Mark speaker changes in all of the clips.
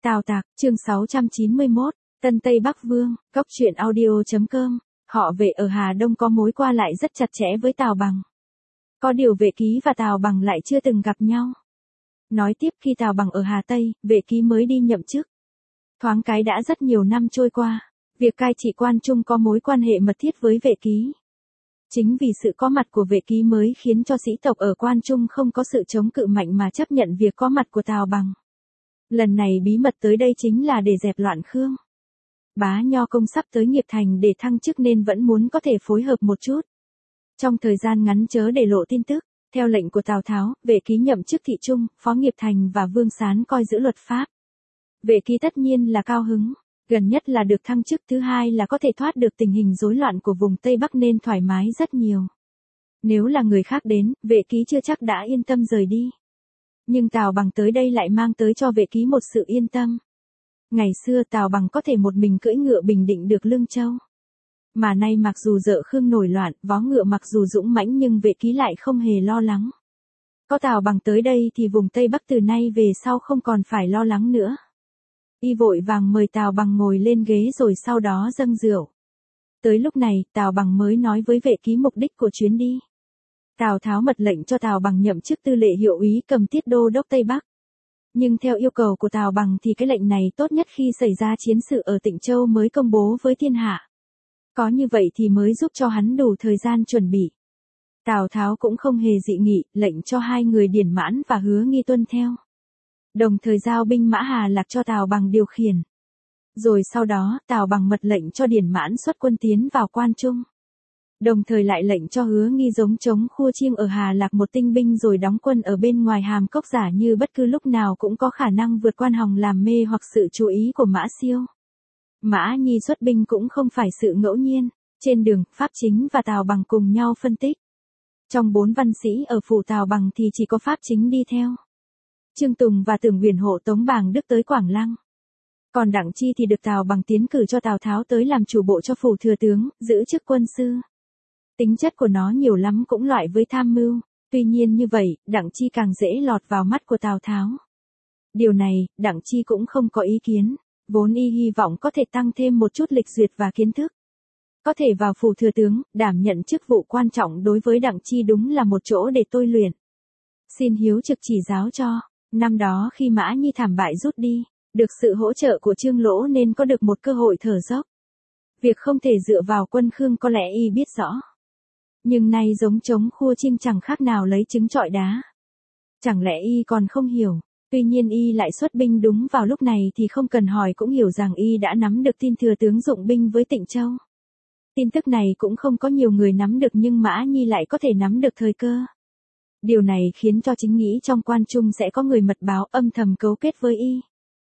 Speaker 1: Tào Tạc, chương 691, Tân Tây Bắc Vương, Cốc truyện audio.com, họ Vệ ở Hà Đông có mối qua lại rất chặt chẽ với Tào Bằng. Có điều Vệ Ký và Tào Bằng lại chưa từng gặp nhau. Nói tiếp khi Tào Bằng ở Hà Tây, Vệ Ký mới đi nhậm chức. Thoáng cái đã rất nhiều năm trôi qua, việc cai trị Quan Trung có mối quan hệ mật thiết với Vệ Ký. Chính vì sự có mặt của Vệ Ký mới khiến cho sĩ tộc ở Quan Trung không có sự chống cự mạnh mà chấp nhận việc có mặt của Tào Bằng. Lần này bí mật tới đây chính là để dẹp loạn Khương. Bá Nho Công sắp tới nghiệp thành để thăng chức nên vẫn muốn có thể phối hợp một chút. Trong thời gian ngắn chớ để lộ tin tức, theo lệnh của Tào Tháo, Vệ Ký nhậm chức thị trung, phó nghiệp thành và Vương Sán coi giữ luật pháp. Vệ Ký tất nhiên là cao hứng, gần nhất là được thăng chức, thứ hai là có thể thoát được tình hình rối loạn của vùng Tây Bắc nên thoải mái rất nhiều. Nếu là người khác đến, Vệ Ký chưa chắc đã yên tâm rời đi. Nhưng Tào Bằng tới đây lại mang tới cho Vệ Ký một sự yên tâm. Ngày xưa Tào Bằng có thể một mình cưỡi ngựa bình định được Lương Châu. Mà nay mặc dù Dợ Khương nổi loạn, vó ngựa mặc dù dũng mãnh nhưng Vệ Ký lại không hề lo lắng. Có Tào Bằng tới đây thì vùng Tây Bắc từ nay về sau không còn phải lo lắng nữa. Y vội vàng mời Tào Bằng ngồi lên ghế rồi sau đó dâng rượu. Tới lúc này, Tào Bằng mới nói với Vệ Ký mục đích của chuyến đi. Tào Tháo mật lệnh cho Tào Bằng nhậm chức tư lệ hiệu úy cầm tiết đô đốc Tây Bắc. Nhưng theo yêu cầu của Tào Bằng thì cái lệnh này tốt nhất khi xảy ra chiến sự ở Tịnh Châu mới công bố với thiên hạ. Có như vậy thì mới giúp cho hắn đủ thời gian chuẩn bị. Tào Tháo cũng không hề dị nghị, lệnh cho hai người Điển Mãn và Hứa Nghi tuân theo. Đồng thời giao binh mã Hà Lạc cho Tào Bằng điều khiển. Rồi sau đó, Tào Bằng mật lệnh cho Điển Mãn xuất quân tiến vào Quan Trung. Đồng thời lại lệnh cho Hứa Nghi giống chống Khua Chiêng ở Hà Lạc một tinh binh rồi đóng quân ở bên ngoài Hàm Cốc giả như bất cứ lúc nào cũng có khả năng vượt quan hòng làm mê hoặc sự chú ý của Mã Siêu. Mã Nhi xuất binh cũng không phải sự ngẫu nhiên. Trên đường, Pháp Chính và Tào Bằng cùng nhau phân tích. Trong 4 văn sĩ ở phủ Tào Bằng thì chỉ có Pháp Chính đi theo. Trương Tùng và Tưởng Huyền hộ tống Bàng Đức tới Quảng Lăng. Còn Đặng Chi thì được Tào Bằng tiến cử cho Tào Tháo tới làm chủ bộ cho phủ thừa tướng, giữ chức quân sư. Tính chất của nó nhiều lắm cũng loại với tham mưu, tuy nhiên như vậy, Đặng Chi càng dễ lọt vào mắt của Tào Tháo. Điều này, Đặng Chi cũng không có ý kiến, vốn y hy vọng có thể tăng thêm một chút lịch duyệt và kiến thức. Có thể vào phủ thừa tướng, đảm nhận chức vụ quan trọng đối với Đặng Chi đúng là một chỗ để tôi luyện. Xin hiếu trực chỉ giáo cho, năm đó khi Mã Nhi thảm bại rút đi, được sự hỗ trợ của Trương Lỗ nên có được một cơ hội thở dốc. Việc không thể dựa vào quân Khương có lẽ y biết rõ. Nhưng nay giống chống Khua Chiêng chẳng khác nào lấy trứng trọi đá. Chẳng lẽ y còn không hiểu, tuy nhiên y lại xuất binh đúng vào lúc này thì không cần hỏi cũng hiểu rằng y đã nắm được tin thừa tướng dụng binh với Tịnh Châu. Tin tức này cũng không có nhiều người nắm được nhưng Mã Nhi lại có thể nắm được thời cơ. Điều này khiến cho chính nghĩ trong Quan Trung sẽ có người mật báo âm thầm cấu kết với y.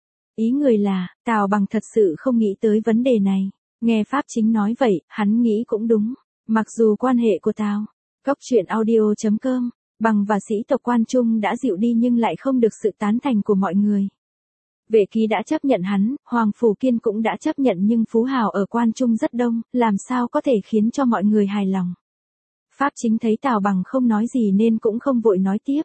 Speaker 1: Ý người là, Tào Bằng thật sự không nghĩ tới vấn đề này. Nghe Pháp Chính nói vậy, hắn nghĩ cũng đúng. Mặc dù quan hệ của Tào, Cốc truyện audio.com, Bằng và sĩ tộc Quan Trung đã dịu đi nhưng lại không được sự tán thành của mọi người. Vệ Ký đã chấp nhận hắn, Hoàng Phủ Kiên cũng đã chấp nhận nhưng phú hào ở Quan Trung rất đông, làm sao có thể khiến cho mọi người hài lòng. Pháp Chính thấy Tào Bằng không nói gì nên cũng không vội nói tiếp.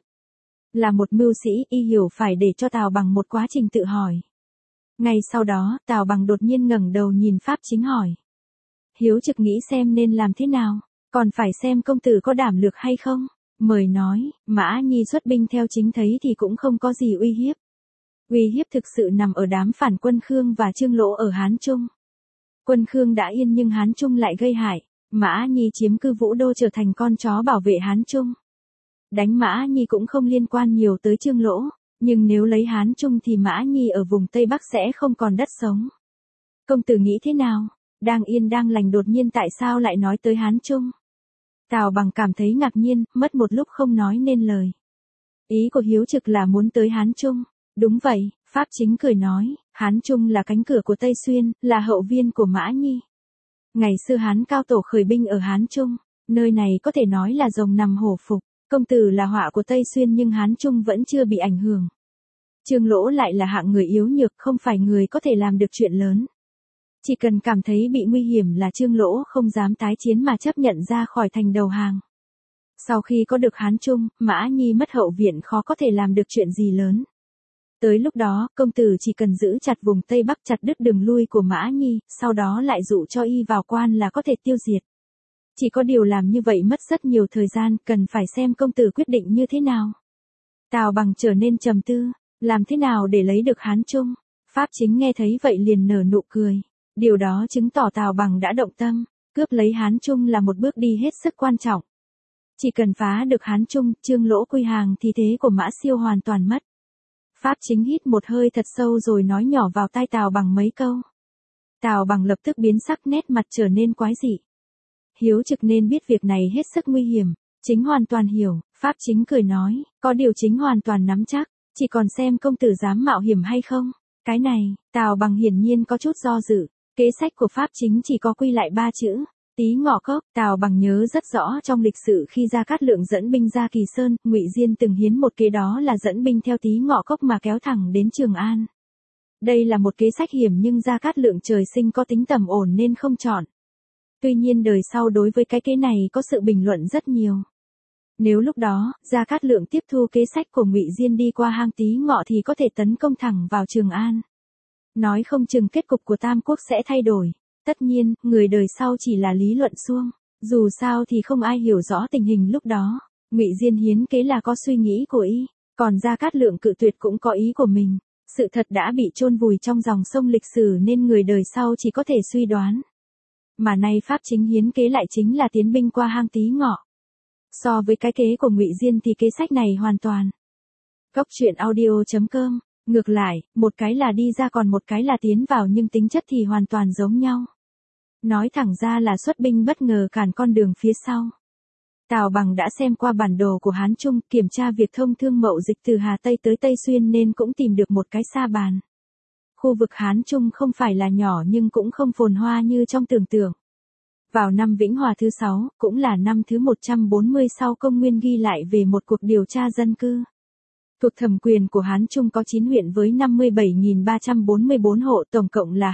Speaker 1: Là một mưu sĩ, y hiểu phải để cho Tào Bằng một quá trình tự hỏi. Ngay sau đó, Tào Bằng đột nhiên ngẩng đầu nhìn Pháp Chính hỏi. Hiếu trực nghĩ xem nên làm thế nào, còn phải xem công tử có đảm lược hay không. Mời nói, Mã Nhi xuất binh theo chính thấy thì cũng không có gì uy hiếp. Uy hiếp thực sự nằm ở đám phản quân Khương và Trương Lỗ ở Hán Trung. Quân Khương đã yên nhưng Hán Trung lại gây hại. Mã Nhi chiếm cư Vũ Đô trở thành con chó bảo vệ Hán Trung. Đánh Mã Nhi cũng không liên quan nhiều tới Trương Lỗ, nhưng nếu lấy Hán Trung thì Mã Nhi ở vùng Tây Bắc sẽ không còn đất sống. Công tử nghĩ thế nào? Đang yên đang lành đột nhiên tại sao lại nói tới Hán Trung? Tào Bằng cảm thấy ngạc nhiên, mất một lúc không nói nên lời. Ý của hiếu trực là muốn tới Hán Trung. Đúng vậy, Pháp Chính cười nói, Hán Trung là cánh cửa của Tây Xuyên, là hậu viên của Mã Nhi. Ngày xưa Hán cao tổ khởi binh ở Hán Trung, nơi này có thể nói là rồng nằm hổ phục, công tử là họa của Tây Xuyên nhưng Hán Trung vẫn chưa bị ảnh hưởng. Trương Lỗ lại là hạng người yếu nhược không phải người có thể làm được chuyện lớn. Chỉ cần cảm thấy bị nguy hiểm là Trương Lỗ không dám tái chiến mà chấp nhận ra khỏi thành đầu hàng. Sau khi có được Hán Trung, Mã Nhi mất hậu viện khó có thể làm được chuyện gì lớn. Tới lúc đó, công tử chỉ cần giữ chặt vùng Tây Bắc, chặt đứt đường lui của Mã Nhi, sau đó lại dụ cho y vào quan là có thể tiêu diệt. Chỉ có điều làm như vậy mất rất nhiều thời gian, cần phải xem công tử quyết định như thế nào. Tào Bằng trở nên trầm tư, làm thế nào để lấy được Hán Trung? Pháp Chính nghe thấy vậy liền nở nụ cười. Điều đó chứng tỏ Tào Bằng đã động tâm, cướp lấy Hán Trung là một bước đi hết sức quan trọng. Chỉ cần phá được Hán Trung, Trương Lỗ quy hàng thì thế của Mã Siêu hoàn toàn mất. Pháp Chính hít một hơi thật sâu rồi nói nhỏ vào tai Tào Bằng mấy câu. Tào Bằng lập tức biến sắc, nét mặt trở nên quái dị. Hiếu Trực nên biết việc này hết sức nguy hiểm, Chính hoàn toàn hiểu. Pháp Chính cười nói, có điều Chính hoàn toàn nắm chắc, chỉ còn xem công tử dám mạo hiểm hay không. Cái này, Tào Bằng hiển nhiên có chút do dự. Kế sách của Pháp Chính chỉ có quy lại 3 chữ, Tý Ngọ Cốc. Tào Bằng nhớ rất rõ trong lịch sử khi Gia Cát Lượng dẫn binh ra Kỳ Sơn, Ngụy Diên từng hiến một kế, đó là dẫn binh theo Tý Ngọ Cốc mà kéo thẳng đến Trường An. Đây là một kế sách hiểm nhưng Gia Cát Lượng trời sinh có tính tầm ổn nên không chọn. Tuy nhiên đời sau đối với cái kế này có sự bình luận rất nhiều. Nếu lúc đó, Gia Cát Lượng tiếp thu kế sách của Ngụy Diên đi qua hang Tý Ngọ thì có thể tấn công thẳng vào Trường An. Nói không chừng kết cục của Tam Quốc sẽ thay đổi. Tất nhiên, người đời sau chỉ là lý luận suông. Dù sao thì không ai hiểu rõ tình hình lúc đó. Ngụy Diên hiến kế là có suy nghĩ của y, còn Gia Cát Lượng cự tuyệt cũng có ý của mình. Sự thật đã bị chôn vùi trong dòng sông lịch sử nên người đời sau chỉ có thể suy đoán. Mà nay Pháp Chính hiến kế lại chính là tiến binh qua hang Tý Ngọ. So với cái kế của Ngụy Diên thì kế sách này hoàn toàn. Góc truyện audio.com. Ngược lại, một cái là đi ra còn một cái là tiến vào nhưng tính chất thì hoàn toàn giống nhau. Nói thẳng ra là xuất binh bất ngờ cản con đường phía sau. Tào Bằng đã xem qua bản đồ của Hán Trung, kiểm tra việc thông thương mậu dịch từ Hà Tây tới Tây Xuyên nên cũng tìm được một cái sa bàn. Khu vực Hán Trung không phải là nhỏ nhưng cũng không phồn hoa như trong tưởng tượng. Vào năm Vĩnh Hòa thứ 6, cũng là năm thứ 140 sau công nguyên ghi lại về một cuộc điều tra dân cư. Thuộc thẩm quyền của Hán Trung có 9 huyện với 57.344 hộ, tổng cộng là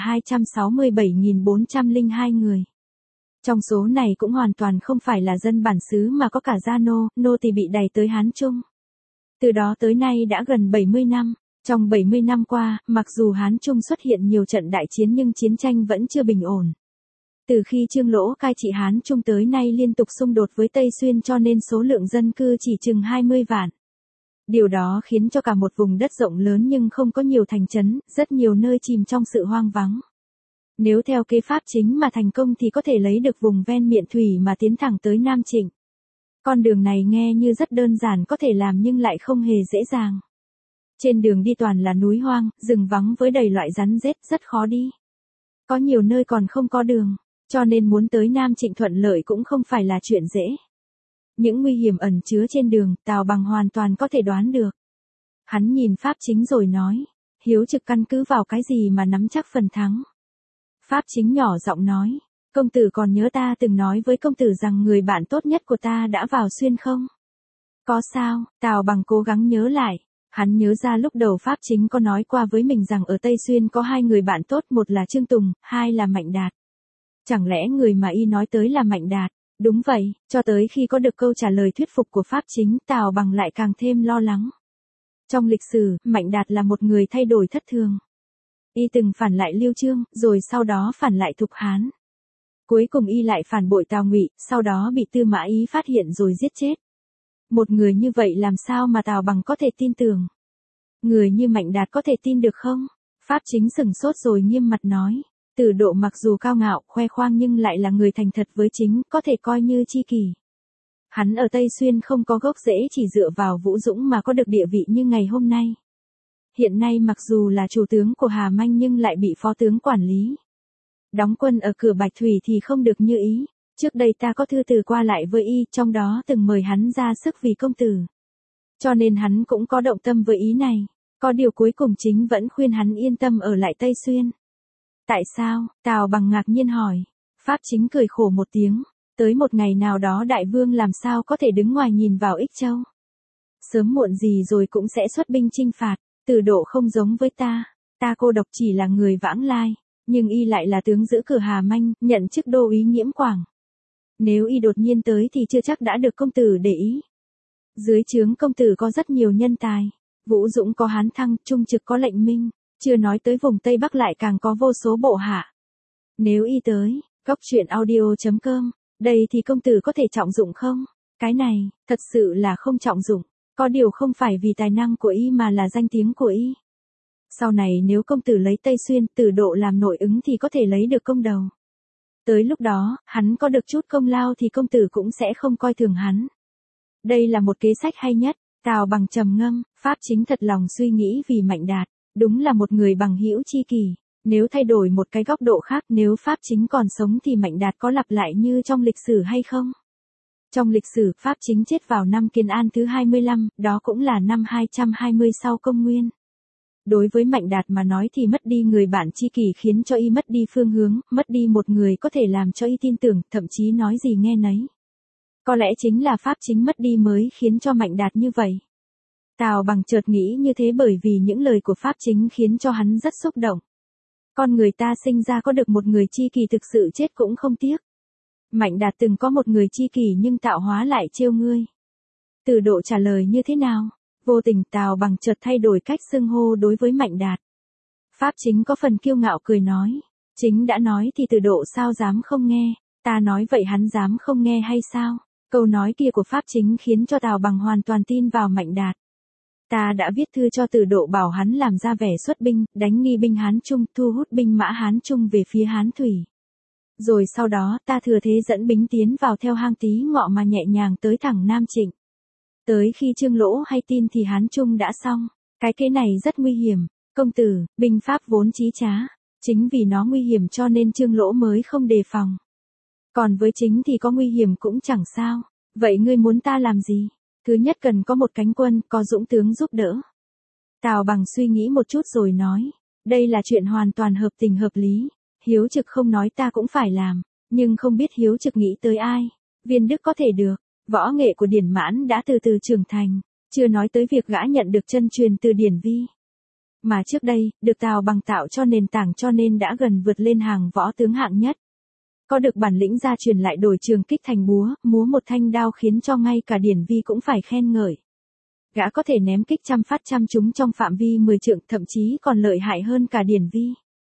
Speaker 1: 267.402 người. Trong số này cũng hoàn toàn không phải là dân bản xứ mà có cả gia nô tỳ bị đày tới Hán Trung. Từ đó tới nay đã gần 70 năm. Trong 70 năm qua, mặc dù Hán Trung xuất hiện nhiều trận đại chiến nhưng chiến tranh vẫn chưa bình ổn. Từ khi Trương Lỗ cai trị Hán Trung tới nay liên tục xung đột với Tây Xuyên cho nên số lượng dân cư chỉ chừng 20 vạn. Điều đó khiến cho cả một vùng đất rộng lớn nhưng không có nhiều thành trấn, rất nhiều nơi chìm trong sự hoang vắng. Nếu theo kế Pháp Chính mà thành công thì có thể lấy được vùng ven miện thủy mà tiến thẳng tới Nam Trịnh. Con đường này nghe như rất đơn giản có thể làm nhưng lại không hề dễ dàng. Trên đường đi toàn là núi hoang, rừng vắng với đầy loại rắn rết rất khó đi. Có nhiều nơi còn không có đường, cho nên muốn tới Nam Trịnh thuận lợi cũng không phải là chuyện dễ. Những nguy hiểm ẩn chứa trên đường, Tào Bằng hoàn toàn có thể đoán được. Hắn nhìn Pháp Chính rồi nói, Hiếu Trực căn cứ vào cái gì mà nắm chắc phần thắng. Pháp Chính nhỏ giọng nói, công tử còn nhớ ta từng nói với công tử rằng người bạn tốt nhất của ta đã vào Xuyên không? Có sao? Tào Bằng cố gắng nhớ lại. Hắn nhớ ra lúc đầu Pháp Chính có nói qua với mình rằng ở Tây Xuyên có 2 người bạn tốt, một là Trương Tùng, 2 là Mạnh Đạt. Chẳng lẽ người mà y nói tới là Mạnh Đạt? Đúng vậy, cho tới khi có được câu trả lời thuyết phục của Pháp Chính, Tào Bằng lại càng thêm lo lắng. Trong lịch sử, Mạnh Đạt là một người thay đổi thất thường. Y từng phản lại Liêu Chương, rồi sau đó phản lại Thục Hán. Cuối cùng y lại phản bội Tào Ngụy, sau đó bị Tư Mã Ý phát hiện rồi giết chết. Một người như vậy làm sao mà Tào Bằng có thể tin tưởng? Người như Mạnh Đạt có thể tin được không? Pháp Chính sửng sốt rồi nghiêm mặt nói. Tử Độ mặc dù cao ngạo, khoe khoang nhưng lại là người thành thật với chính, có thể coi như tri kỷ. Hắn ở Tây Xuyên không có gốc rễ, chỉ dựa vào Vũ Dũng mà có được địa vị như ngày hôm nay. Hiện nay mặc dù là chủ tướng của Hà Manh nhưng lại bị phó tướng quản lý. Đóng quân ở cửa Bạch Thủy thì không được như ý. Trước đây ta có thư từ qua lại với y, trong đó từng mời hắn ra sức vì công tử. Cho nên hắn cũng có động tâm với ý này. Có điều cuối cùng chính vẫn khuyên hắn yên tâm ở lại Tây Xuyên. Tại sao? Tào Bằng ngạc nhiên hỏi. Pháp Chính cười khổ một tiếng. Tới một ngày nào đó đại vương làm sao có thể đứng ngoài nhìn vào Ích Châu. Sớm muộn gì rồi cũng sẽ xuất binh chinh phạt. Tử Độ không giống với ta. Ta cô độc chỉ là người vãng lai. Nhưng y lại là tướng giữ cửa Hà Manh, nhận chức đô úy Nghiễm Quảng. Nếu y đột nhiên tới thì chưa chắc đã được công tử để ý. Dưới trướng công tử có rất nhiều nhân tài. Vũ Dũng có Hán Thăng, Trung Trực có Lệnh Minh, chưa nói tới vùng Tây Bắc lại càng có vô số bộ hạ. Nếu y tới, góc chuyện audio.com, đây thì công tử có thể trọng dụng không? Cái này, thật sự là không trọng dụng, có điều không phải vì tài năng của y mà là danh tiếng của y. Sau này nếu công tử lấy Tây Xuyên, Tử Độ làm nội ứng thì có thể lấy được công đầu. Tới lúc đó, hắn có được chút công lao thì công tử cũng sẽ không coi thường hắn. Đây là một kế sách hay nhất. Tào Bằng trầm ngâm, Pháp Chính thật lòng suy nghĩ vì Mạnh Đạt, đúng là một người bằng hữu chi kỷ. Nếu thay đổi một cái góc độ khác, nếu Pháp Chính còn sống thì Mạnh Đạt có lặp lại như trong lịch sử hay không? Trong lịch sử, Pháp Chính chết vào năm Kiến An thứ 25, đó cũng là năm 220 sau công nguyên. Đối với Mạnh Đạt mà nói thì mất đi người bạn tri kỷ khiến cho y mất đi phương hướng, mất đi một người có thể làm cho y tin tưởng, thậm chí nói gì nghe nấy. Có lẽ chính là Pháp Chính mất đi mới khiến cho Mạnh Đạt như vậy. Tào Bằng chợt nghĩ như thế bởi vì những lời của Pháp Chính khiến cho hắn rất xúc động. Con người ta sinh ra có được một người tri kỷ thực sự chết cũng không tiếc. Mạnh Đạt từng có một người tri kỷ nhưng tạo hóa lại trêu ngươi. Tử Độ trả lời như thế nào? Vô tình Tào Bằng chợt thay đổi cách xưng hô đối với Mạnh Đạt. Pháp Chính có phần kiêu ngạo cười nói. Chính đã nói thì Tử Độ sao dám không nghe, ta nói vậy hắn dám không nghe hay sao? Câu nói kia của Pháp Chính khiến cho Tào Bằng hoàn toàn tin vào Mạnh Đạt. Ta đã viết thư cho Tử Độ bảo hắn làm ra vẻ xuất binh, đánh nghi binh Hán Trung, thu hút binh mã Hán Trung về phía Hán Thủy. Rồi sau đó ta thừa thế dẫn binh tiến vào theo hang Tí Ngọ mà nhẹ nhàng tới thẳng Nam Trịnh. Tới khi Trương Lỗ hay tin thì Hán Trung đã xong. Cái kế này rất nguy hiểm, công tử, binh pháp vốn chí trá. Chính vì nó nguy hiểm cho nên Trương Lỗ mới không đề phòng. Còn với chính thì có nguy hiểm cũng chẳng sao. Vậy ngươi muốn ta làm gì? Thứ nhất cần có một cánh quân, có dũng tướng giúp đỡ. Tào Bằng suy nghĩ một chút rồi nói. Đây là chuyện hoàn toàn hợp tình hợp lý. Hiếu Trực không nói ta cũng phải làm. Nhưng không biết Hiếu Trực nghĩ tới ai. Viên Đức có thể được. Võ nghệ của Điển Mãn đã từ từ trưởng thành. Chưa nói tới việc gã nhận được chân truyền từ Điển Vi. Mà trước đây, được Tào Bằng tạo cho nền tảng cho nên đã gần vượt lên hàng võ tướng hạng nhất. Có được bản lĩnh gia truyền lại đổi trường kích thành búa, múa một thanh đao khiến cho ngay cả Điển Vi cũng phải khen ngợi. Gã có thể ném kích trăm phát trăm trúng trong phạm vi 10 trượng, thậm chí còn lợi hại hơn cả Điển Vi.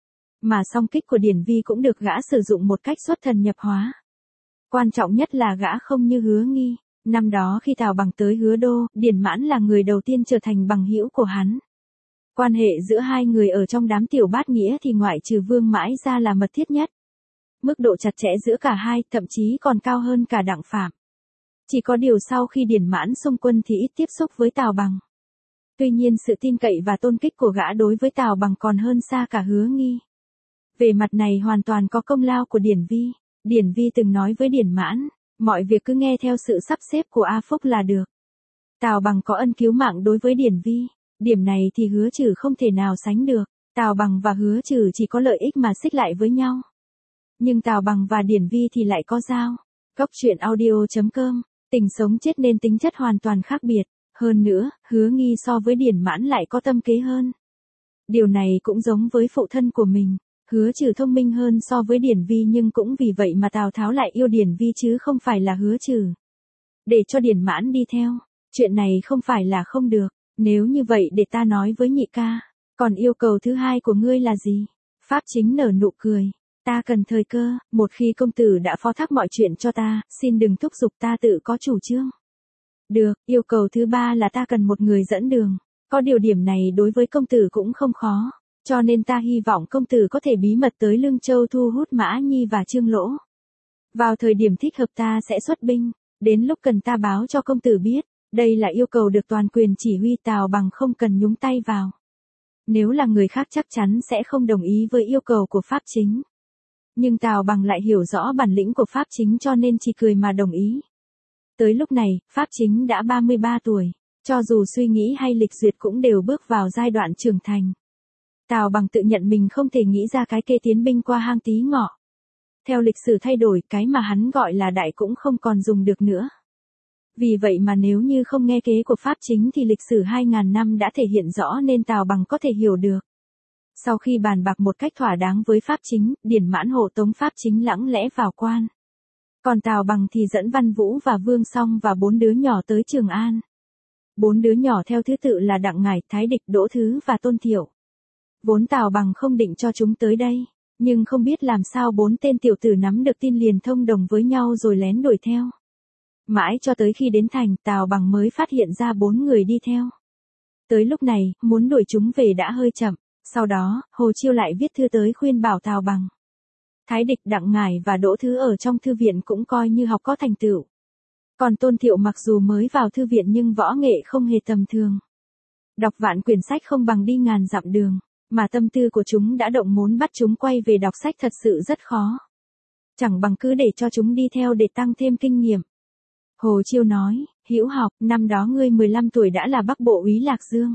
Speaker 1: Mà song kích của Điển Vi cũng được gã sử dụng một cách xuất thần nhập hóa. Quan trọng nhất là gã không như Hứa Nghi. Năm đó khi Tào Bằng tới Hứa Đô, Điển Mãn là người đầu tiên trở thành bằng hữu của hắn. Quan hệ giữa hai người ở trong đám tiểu bát nghĩa thì ngoại trừ Vương Mãi ra là mật thiết nhất. Mức độ chặt chẽ giữa cả hai thậm chí còn cao hơn cả Đặng Phạm. Chỉ có điều sau khi Điển Mãn xung quân thì ít tiếp xúc với Tào Bằng. Tuy nhiên sự tin cậy và tôn kính của gã đối với Tào Bằng còn hơn xa cả Hứa Nghi. Về mặt này hoàn toàn có công lao của Điển Vi. Điển Vi từng nói với Điển Mãn, mọi việc cứ nghe theo sự sắp xếp của A Phúc là được. Tào Bằng có ân cứu mạng đối với Điển Vi, điểm này thì Hứa Trừ không thể nào sánh được. Tào Bằng và Hứa Trừ chỉ có lợi ích mà xích lại với nhau. Nhưng Tào Bằng và Điển Vi thì lại có giao. Góc chuyện audio.com, tình sống chết nên tính chất hoàn toàn khác biệt. Hơn nữa, Hứa Nghi so với Điển Mãn lại có tâm kế hơn. Điều này cũng giống với phụ thân của mình. Hứa Trừ thông minh hơn so với Điển Vi nhưng cũng vì vậy mà Tào Tháo lại yêu Điển Vi chứ không phải là Hứa Trừ. Để cho Điển Mãn đi theo, chuyện này không phải là không được. Nếu như vậy để ta nói với nhị ca. Còn yêu cầu thứ hai của ngươi là gì? Pháp Chính nở nụ cười. Ta cần thời cơ, một khi công tử đã phó thác mọi chuyện cho ta, xin đừng thúc giục ta tự có chủ trương. Được, yêu cầu thứ ba là ta cần một người dẫn đường. Có điều điểm này đối với công tử cũng không khó. Cho nên ta hy vọng công tử có thể bí mật tới Lương Châu thu hút Mã Nhi và Trương Lỗ. Vào thời điểm thích hợp ta sẽ xuất binh, đến lúc cần ta báo cho công tử biết. Đây là yêu cầu được toàn quyền chỉ huy, Tào Bằng không cần nhúng tay vào. Nếu là người khác chắc chắn sẽ không đồng ý với yêu cầu của Pháp Chính. Nhưng Tào Bằng lại hiểu rõ bản lĩnh của Pháp Chính cho nên chỉ cười mà đồng ý. Tới lúc này, Pháp Chính đã 33 tuổi, cho dù suy nghĩ hay lịch duyệt cũng đều bước vào giai đoạn trưởng thành. Tào Bằng tự nhận mình không thể nghĩ ra cái kế tiến binh qua hang Tí Ngọ. Theo lịch sử thay đổi, cái mà hắn gọi là đại cũng không còn dùng được nữa. Vì vậy mà nếu như không nghe kế của Pháp Chính thì lịch sử 2.000 năm đã thể hiện rõ nên Tào Bằng có thể hiểu được. Sau khi bàn bạc một cách thỏa đáng với Pháp Chính, Điển Mãn hộ tống Pháp Chính lặng lẽ vào quan. Còn Tào Bằng thì dẫn Văn Vũ và Vương Song và 4 đứa nhỏ tới Trường An. 4 đứa nhỏ theo thứ tự là Đặng Ngải, Thái Địch, Đỗ Thứ và Tôn Thiệu. Vốn Tào Bằng không định cho chúng tới đây, nhưng không biết làm sao 4 tên tiểu tử nắm được tin liền thông đồng với nhau rồi lén đuổi theo. Mãi cho tới khi đến thành, Tào Bằng mới phát hiện ra 4 người đi theo. Tới lúc này, muốn đuổi chúng về đã hơi chậm, sau đó, Hồ Chiêu lại viết thư tới khuyên bảo Tào Bằng. Thái Địch, Đặng Ngải và Đỗ Thứ ở trong thư viện cũng coi như học có thành tựu. Còn Tôn Thiệu mặc dù mới vào thư viện nhưng võ nghệ không hề tầm thường. Đọc vạn quyển sách không bằng đi ngàn dặm đường, mà tâm tư của chúng đã động muốn bắt chúng quay về đọc sách thật sự rất khó. Chẳng bằng cứ để cho chúng đi theo để tăng thêm kinh nghiệm. Hồ Chiêu nói, Hữu Học, năm đó ngươi 15 tuổi đã là Bắc Bộ úy Lạc Dương.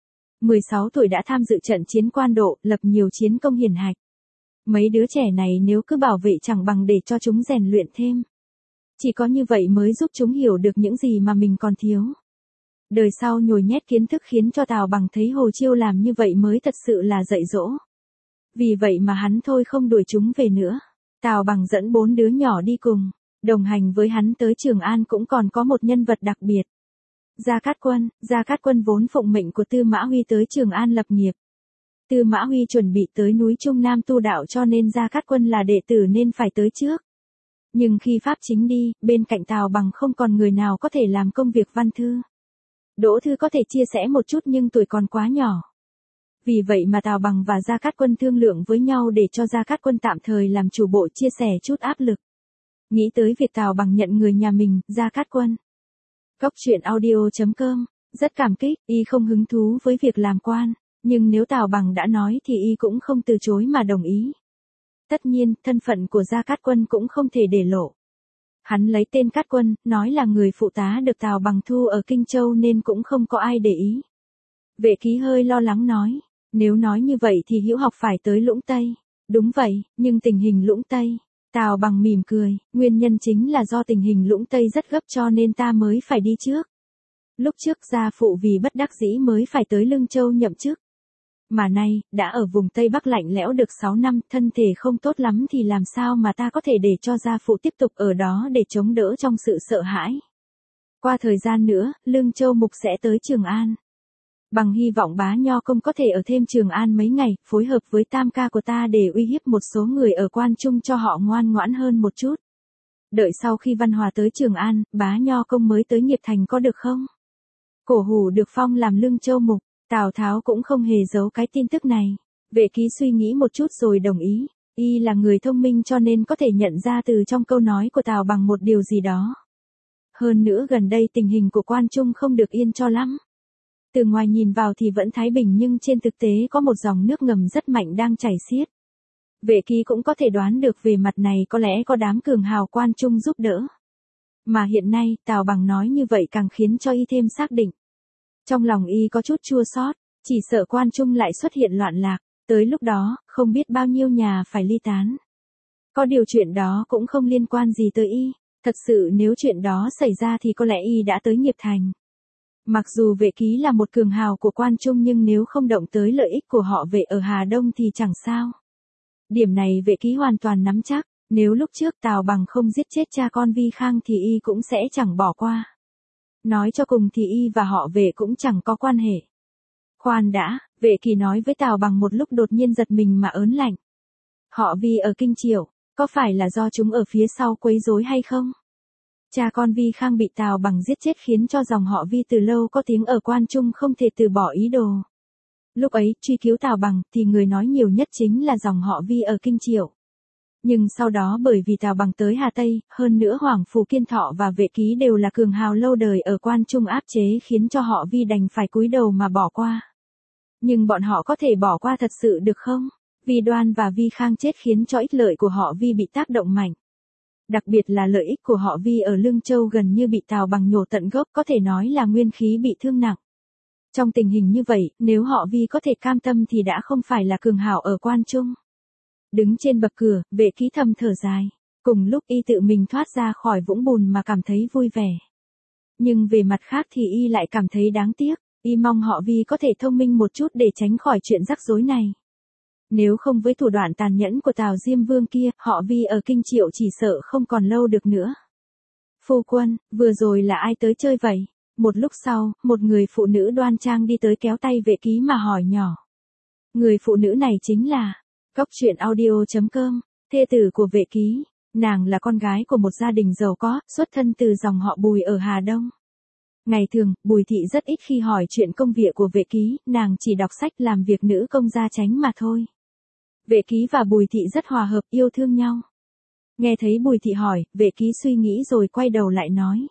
Speaker 1: 16 tuổi đã tham dự trận chiến Quan Độ, lập nhiều chiến công hiển hạch. Mấy đứa trẻ này nếu cứ bảo vệ chẳng bằng để cho chúng rèn luyện thêm. Chỉ có như vậy mới giúp chúng hiểu được những gì mà mình còn thiếu. Đời sau nhồi nhét kiến thức khiến cho Tào Bằng thấy Hồ Chiêu làm như vậy mới thật sự là dạy dỗ. Vì vậy mà hắn thôi không đuổi chúng về nữa. Tào Bằng dẫn 4 đứa nhỏ đi cùng. Đồng hành với hắn tới Trường An cũng còn có một nhân vật đặc biệt. Gia Cát Quân vốn phụng mệnh của Tư Mã Huy tới Trường An lập nghiệp. Tư Mã Huy chuẩn bị tới núi Trung Nam tu đạo cho nên Gia Cát Quân là đệ tử nên phải tới trước. Nhưng khi Pháp Chính đi, bên cạnh Tào Bằng không còn người nào có thể làm công việc văn thư. Đỗ Thư có thể chia sẻ một chút nhưng tuổi còn quá nhỏ. Vì vậy mà Tào Bằng và Gia Cát Quân thương lượng với nhau để cho Gia Cát Quân tạm thời làm chủ bộ chia sẻ chút áp lực. Nghĩ tới việc Tào Bằng nhận người nhà mình, Gia Cát Quân. Cốc.audio.com, rất cảm kích, y không hứng thú với việc làm quan, nhưng nếu Tào Bằng đã nói thì y cũng không từ chối mà đồng ý. Tất nhiên, thân phận của Gia Cát Quân cũng không thể để lộ. Hắn lấy tên Cát Quân, nói là người phụ tá được Tào Bằng thu ở Kinh Châu nên cũng không có ai để ý. Vệ Ký hơi lo lắng nói, nếu nói như vậy thì Hữu Học phải tới Lũng Tây. Đúng vậy, nhưng tình hình Lũng Tây. Tào Bằng mỉm cười, nguyên nhân chính là do tình hình Lũng Tây rất gấp cho nên ta mới phải đi trước. Lúc trước gia phụ vì bất đắc dĩ mới phải tới Lương Châu nhậm chức. Mà nay, đã ở vùng Tây Bắc lạnh lẽo được 6 năm, thân thể không tốt lắm thì làm sao mà ta có thể để cho gia phụ tiếp tục ở đó để chống đỡ trong sự sợ hãi. Qua thời gian nữa, Lương Châu Mục sẽ tới Trường An. Bằng hy vọng Bá Nho Công có thể ở thêm Trường An mấy ngày, phối hợp với tam ca của ta để uy hiếp một số người ở Quan Trung cho họ ngoan ngoãn hơn một chút. Đợi sau khi Văn Hòa tới Trường An, Bá Nho Công mới tới Nghiệp Thành có được không? Cổ Hủ được phong làm Lương Châu Mục, Tào Tháo cũng không hề giấu cái tin tức này. Vệ Ký suy nghĩ một chút rồi đồng ý, y là người thông minh cho nên có thể nhận ra từ trong câu nói của Tào Bằng một điều gì đó. Hơn nữa gần đây tình hình của Quan Trung không được yên cho lắm. Từ ngoài nhìn vào thì vẫn thái bình nhưng trên thực tế có một dòng nước ngầm rất mạnh đang chảy xiết. Vệ Ký cũng có thể đoán được về mặt này có lẽ có đám cường hào Quan Trung giúp đỡ. Mà hiện nay, Tào Bằng nói như vậy càng khiến cho y thêm xác định. Trong lòng y có chút chua xót, chỉ sợ Quan Trung lại xuất hiện loạn lạc, tới lúc đó, không biết bao nhiêu nhà phải ly tán. Có điều chuyện đó cũng không liên quan gì tới y, thật sự nếu chuyện đó xảy ra thì có lẽ y đã tới Nghiệp Thành. Mặc dù Vệ Ký là một cường hào của Quan Trung nhưng nếu không động tới lợi ích của họ Vệ ở Hà Đông thì chẳng sao. Điểm này Vệ Ký hoàn toàn nắm chắc, nếu lúc trước Tào Bằng không giết chết cha con Vi Khang thì y cũng sẽ chẳng bỏ qua. Nói cho cùng thì y và họ Vệ cũng chẳng có quan hệ. Khoan đã, Vệ Kỳ nói với Tào Bằng một lúc đột nhiên giật mình mà ớn lạnh. Họ Vi ở Kinh Triệu, có phải là do chúng ở phía sau quấy rối hay không? Cha con Vi Khang bị Tào Bằng giết chết khiến cho dòng họ Vi từ lâu có tiếng ở Quan Trung không thể từ bỏ ý đồ. Lúc ấy, truy cứu Tào Bằng thì người nói nhiều nhất chính là dòng họ Vi ở Kinh Triệu. Nhưng sau đó bởi vì Tào Bằng tới Hà Tây, hơn nữa Hoàng Phủ Kiên Thọ và Vệ Ký đều là cường hào lâu đời ở Quan Trung áp chế khiến cho họ Vi đành phải cúi đầu mà bỏ qua. Nhưng bọn họ có thể bỏ qua thật sự được không? Vi Đoan và Vi Khang chết khiến cho ích lợi của họ Vi bị tác động mạnh. Đặc biệt là lợi ích của họ Vi ở Lương Châu gần như bị Tào Bằng nhổ tận gốc, có thể nói là nguyên khí bị thương nặng. Trong tình hình như vậy, nếu họ Vi có thể cam tâm thì đã không phải là cường hào ở Quan Trung. Đứng trên bậc cửa, Vệ Ký thầm thở dài. Cùng lúc y tự mình thoát ra khỏi vũng bùn mà cảm thấy vui vẻ. Nhưng về mặt khác thì y lại cảm thấy đáng tiếc. Y mong họ Vi có thể thông minh một chút để tránh khỏi chuyện rắc rối này. Nếu không với thủ đoạn tàn nhẫn của Tào Diêm Vương kia, họ Vi ở Kinh Triệu chỉ sợ không còn lâu được nữa. Phu quân, vừa rồi là ai tới chơi vậy? Một lúc sau, một người phụ nữ đoan trang đi tới kéo tay Vệ Ký mà hỏi nhỏ. Người phụ nữ này chính là Cóc truyện audio.com, thê tử của Vệ Ký. Nàng là con gái của một gia đình giàu có, xuất thân từ dòng họ Bùi ở Hà Đông. Ngày thường, Bùi thị rất ít khi hỏi chuyện công việc của Vệ Ký, nàng chỉ đọc sách làm việc nữ công gia chánh mà thôi. Vệ Ký và Bùi thị rất hòa hợp, yêu thương nhau. Nghe thấy Bùi thị hỏi, Vệ Ký suy nghĩ rồi quay đầu lại nói.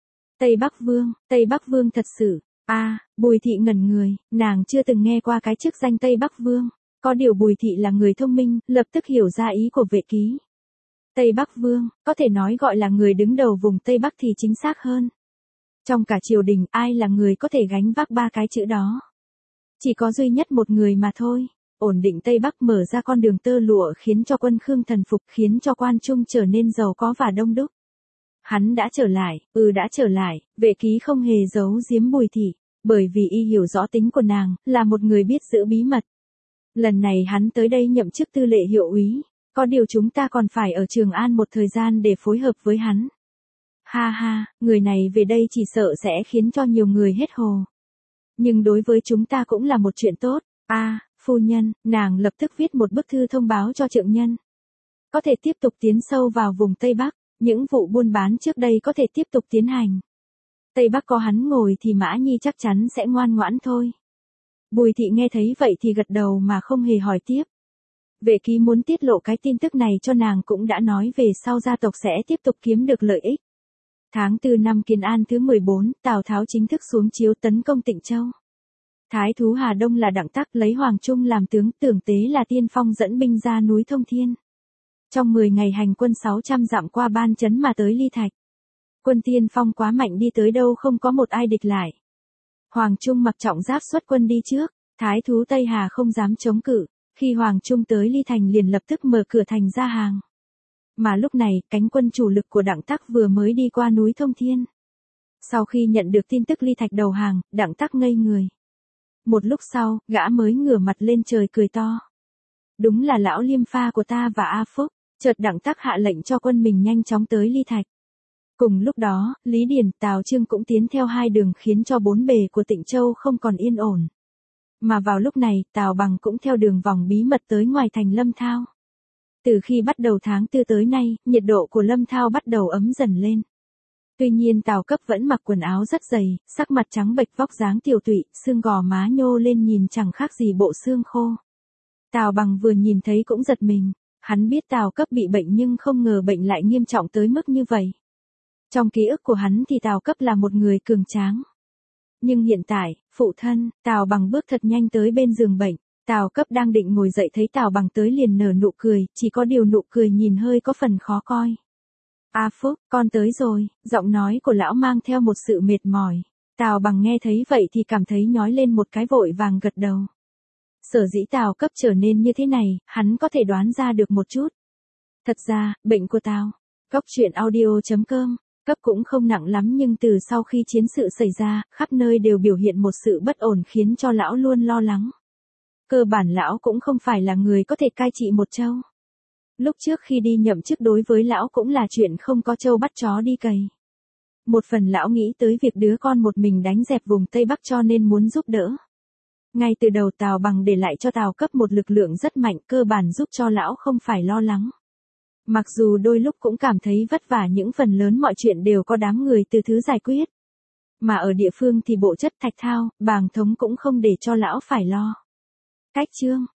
Speaker 1: Tây Bắc Vương thật sự. Bùi thị ngẩn người, nàng chưa từng nghe qua cái chức danh Tây Bắc Vương. Có điều Bùi thị là người thông minh, lập tức hiểu ra ý của Vệ Ký. Tây Bắc Vương, có thể nói gọi là người đứng đầu vùng Tây Bắc thì chính xác hơn. Trong cả triều đình, ai là người có thể gánh vác ba cái chữ đó? Chỉ có duy nhất một người mà thôi. Ổn định Tây Bắc, mở ra con đường tơ lụa, khiến cho quân Khương thần phục, khiến cho quan trung trở nên giàu có và đông đúc. Hắn đã trở lại, Vệ Ký không hề giấu giếm Bùi thị, bởi vì y hiểu rõ tính của nàng, là một người biết giữ bí mật. Lần này hắn tới đây nhậm chức tư lệ hiệu úy, có điều chúng ta còn phải ở Trường An một thời gian để phối hợp với hắn. Người này về đây chỉ sợ sẽ khiến cho nhiều người hết hồ. Nhưng đối với chúng ta cũng là một chuyện tốt. Phu nhân, nàng lập tức viết một bức thư thông báo cho Trượng Nhân. Có thể tiếp tục tiến sâu vào vùng Tây Bắc, những vụ buôn bán trước đây có thể tiếp tục tiến hành. Tây Bắc có hắn ngồi thì Mã Nhi chắc chắn sẽ ngoan ngoãn thôi. Bùi thị nghe thấy vậy thì gật đầu mà không hề hỏi tiếp. Vệ Ký muốn tiết lộ cái tin tức này cho nàng cũng đã nói về sau gia tộc sẽ tiếp tục kiếm được lợi ích. Tháng 4 năm Kiến An thứ 14, Tào Tháo chính thức xuống chiếu tấn công Tịnh Châu. Thái thú Hà Đông là Đặng Tắc lấy Hoàng Trung làm tướng, Tưởng Tế là tiên phong dẫn binh ra núi Thông Thiên. Trong 10 ngày hành quân 600 dặm qua Ban Chấn mà tới Ly Thạch. Quân tiên phong quá mạnh, đi tới đâu không có một ai địch lại. Hoàng Trung mặc trọng giáp xuất quân đi trước, Thái thú Tây Hà không dám chống cự, khi Hoàng Trung tới Ly Thành liền lập tức mở cửa thành ra hàng. Mà lúc này, cánh quân chủ lực của Đặng Tắc vừa mới đi qua núi Thông Thiên. Sau khi nhận được tin tức Ly Thạch đầu hàng, Đặng Tắc ngây người. Một lúc sau, gã mới ngửa mặt lên trời cười to. Đúng là lão Liêm Pha của ta và A Phúc. Chợt Đặng Tắc hạ lệnh cho quân mình nhanh chóng tới Ly Thạch. Cùng lúc đó, Lý Điền, Tào Chương cũng tiến theo hai đường, khiến cho bốn bề của Tịnh Châu không còn yên ổn. Mà vào lúc này, Tào Bằng cũng theo đường vòng bí mật tới ngoài thành Lâm Thao. Từ khi bắt đầu tháng 4 tới nay, nhiệt độ của Lâm Thao bắt đầu ấm dần lên. Tuy nhiên Tào Cấp vẫn mặc quần áo rất dày, sắc mặt trắng bệch, vóc dáng tiều tụy, xương gò má nhô lên nhìn chẳng khác gì bộ xương khô. Tào Bằng vừa nhìn thấy cũng giật mình. Hắn biết Tào Cấp bị bệnh nhưng không ngờ bệnh lại nghiêm trọng tới mức như vậy. Trong ký ức của hắn thì Tào Cấp là một người cường tráng. Nhưng hiện tại, phụ thân, Tào Bằng bước thật nhanh tới bên giường bệnh. Tào Cấp đang định ngồi dậy thấy Tào Bằng tới liền nở nụ cười, chỉ có điều nụ cười nhìn hơi có phần khó coi. A Phúc, con tới rồi, giọng nói của lão mang theo một sự mệt mỏi. Tào Bằng nghe thấy vậy thì cảm thấy nhói lên một cái, vội vàng gật đầu. Sở dĩ Tào Cấp trở nên như thế này, hắn có thể đoán ra được một chút. Thật ra, bệnh của Tào Cóc truyện audio.com, Cấp cũng không nặng lắm, nhưng từ sau khi chiến sự xảy ra, khắp nơi đều biểu hiện một sự bất ổn khiến cho lão luôn lo lắng. Cơ bản lão cũng không phải là người có thể cai trị một châu. Lúc trước khi đi nhậm chức đối với lão cũng là chuyện không có trâu bắt chó đi cày. Một phần lão nghĩ tới việc đứa con một mình đánh dẹp vùng Tây Bắc cho nên muốn giúp đỡ. Ngay từ đầu Tào Bằng để lại cho Tào Cấp một lực lượng rất mạnh, cơ bản giúp cho lão không phải lo lắng. Mặc dù đôi lúc cũng cảm thấy vất vả, những phần lớn mọi chuyện đều có đám người từ thứ giải quyết. Mà ở địa phương thì bộ chất Thạch Thao, Bàng Thống cũng không để cho lão phải lo. Cách chương